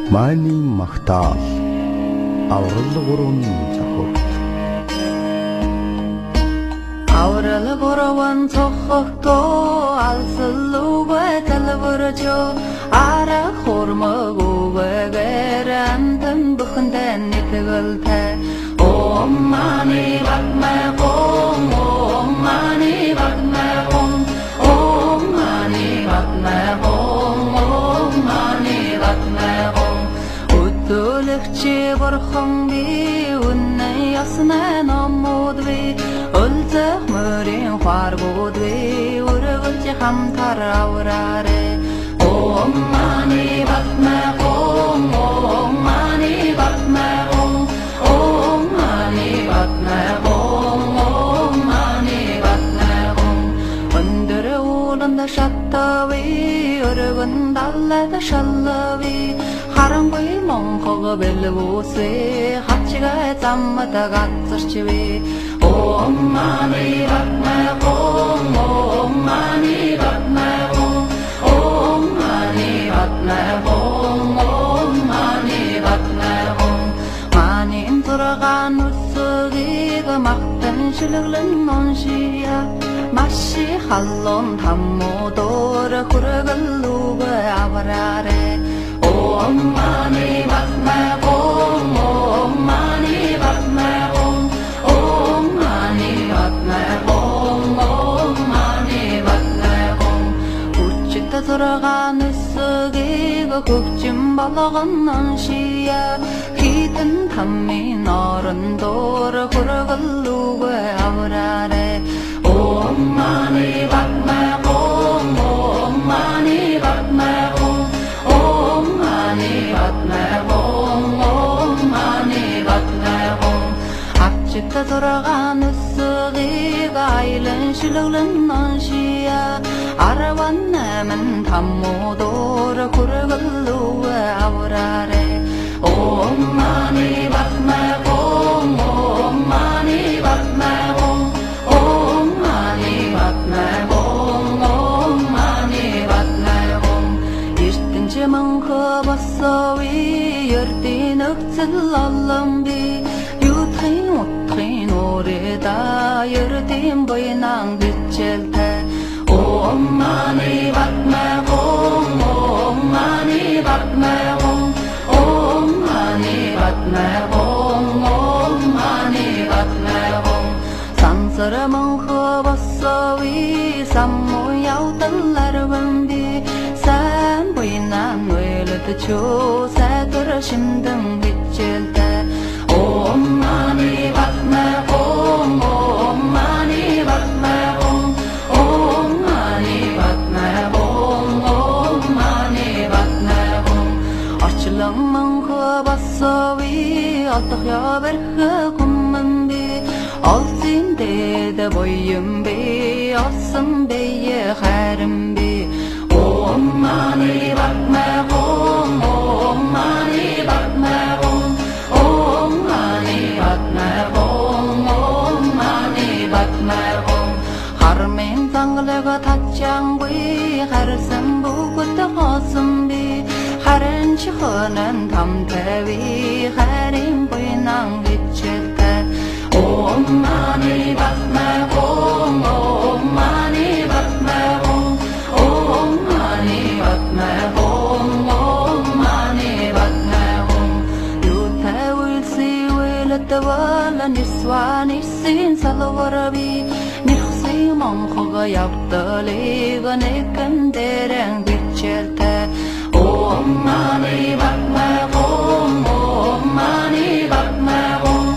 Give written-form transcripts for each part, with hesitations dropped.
Мааны магтаал аврал гурван цохогт аврал гурван цохогтоо алсалуугай талбаржо ара хормогуугээр антан бүхэндэн нэтгэлтэй Om mani padme hum Om mani padme hum Om mani padme hum Om mani padme hum Өдөлөгчи бурхан би үнэн ясна номууд би өлзөх мөрийн харгууд би өргөлж хамтар авраарэ Om mani padme hum Om mani padme hum Om mani padme hum Om mani padme hum Өндөр ууланд шаттави өргөн даллада шаллави Харангүй монхог бэлгүүсэ хачгаа заммата гацэрчвэ Om mani padme hum Om mani padme hum Om mani padme hum Om mani padme hum Манин зургаан үсгийг махтан шилглэн оншия Маши халлон таммуудор хүргэлүүг авраарэ Om mani padme hum Om mani padme hum Om mani padme hum Om mani padme hum Хүчит зургаан үсгийг хөгжим болгон оншия Хитэн таммин орондор хүргэлүүг авраарэ Om mani padme hum Om mani padme hum Om mani padme hum Om mani padme hum Апчита зургаан үсгийг айлан шилглэн оншия Араван намын таммуудор хүргэлүүг авраарэ Om mani padme hum Om mani padme hum Om mani padme hum Om mani padme hum Эртэнч мөнхө босоови ердийн өгцөл олон би Ютхын утхын урэда ердийн буйнан бичэлтэй Om mani padme hum Om mani padme hum Om mani padme hum Om mani padme hum Сансар мөнхө босоови самму явдаларван би Сайн буйнан уйлдчөө сайтар шимдэн хичээлтэй Om mani padme hum Om mani padme hum Om mani padme hum Om mani padme hum Орчлон мөнхө босоови олдох яварх хүмэн би Олзын дэд буйн би олсон бие хайран би Om mani padme hum Om mani padme hum Om mani padme hum Om mani padme hum Хармын зангалага татчангүй харсан бүгд хоосон би Харин чихонан тамтави харин буйнан хичээлтэй Om mani padme hum Om mani padme hum Om mani padme hum Om mani padme hum Юутай үйлси үйлдвала нисван исэн салварби Нихси монхог явдалыг нэгэн дээрэн бичэлтэй Om mani padme hum Om mani padme hum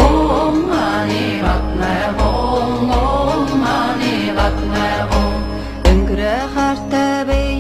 Om mani padme hum Om mani padme hum Өнгөрө хартай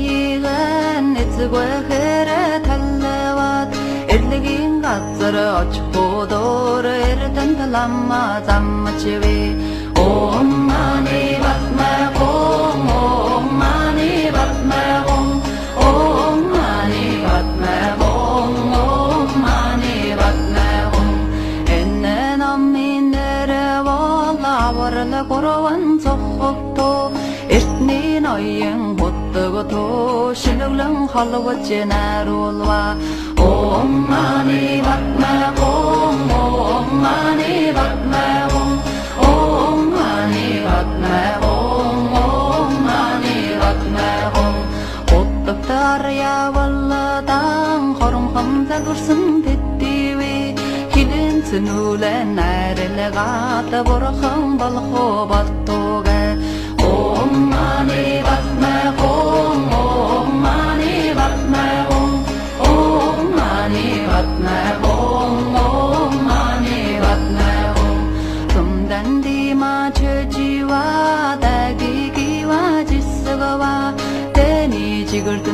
бэйгэн эцэгвэхэр таллавад Эрлэгийн газар очихудор эрдэн таламма замчви Om mani padme hum Om mani padme hum Om mani padme hum Om mani padme hum Энэ намын нэрэ вала аврал гурван цохогто эртний ноён 어떠고 도시능랑 할로워제 나롤와 옴 마니 박마 옴 마니 박마 옴 마니 박마 옴 마니 박마 어떡다르야 walladang хоrom хамза гурсан тэтtiwi хидэн цэнүүлэн найрэлгата бурхан болохоо баттуга ом мани батма ом мани батма ом мани батма ом мани батма tumdandi마 чэжи와 다기기와 지스가와 대니 지글든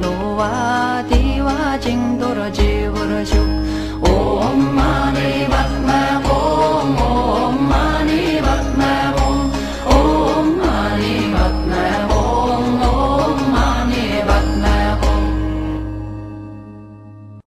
말로와 디와 징도러 지버러죽 옴 마니 바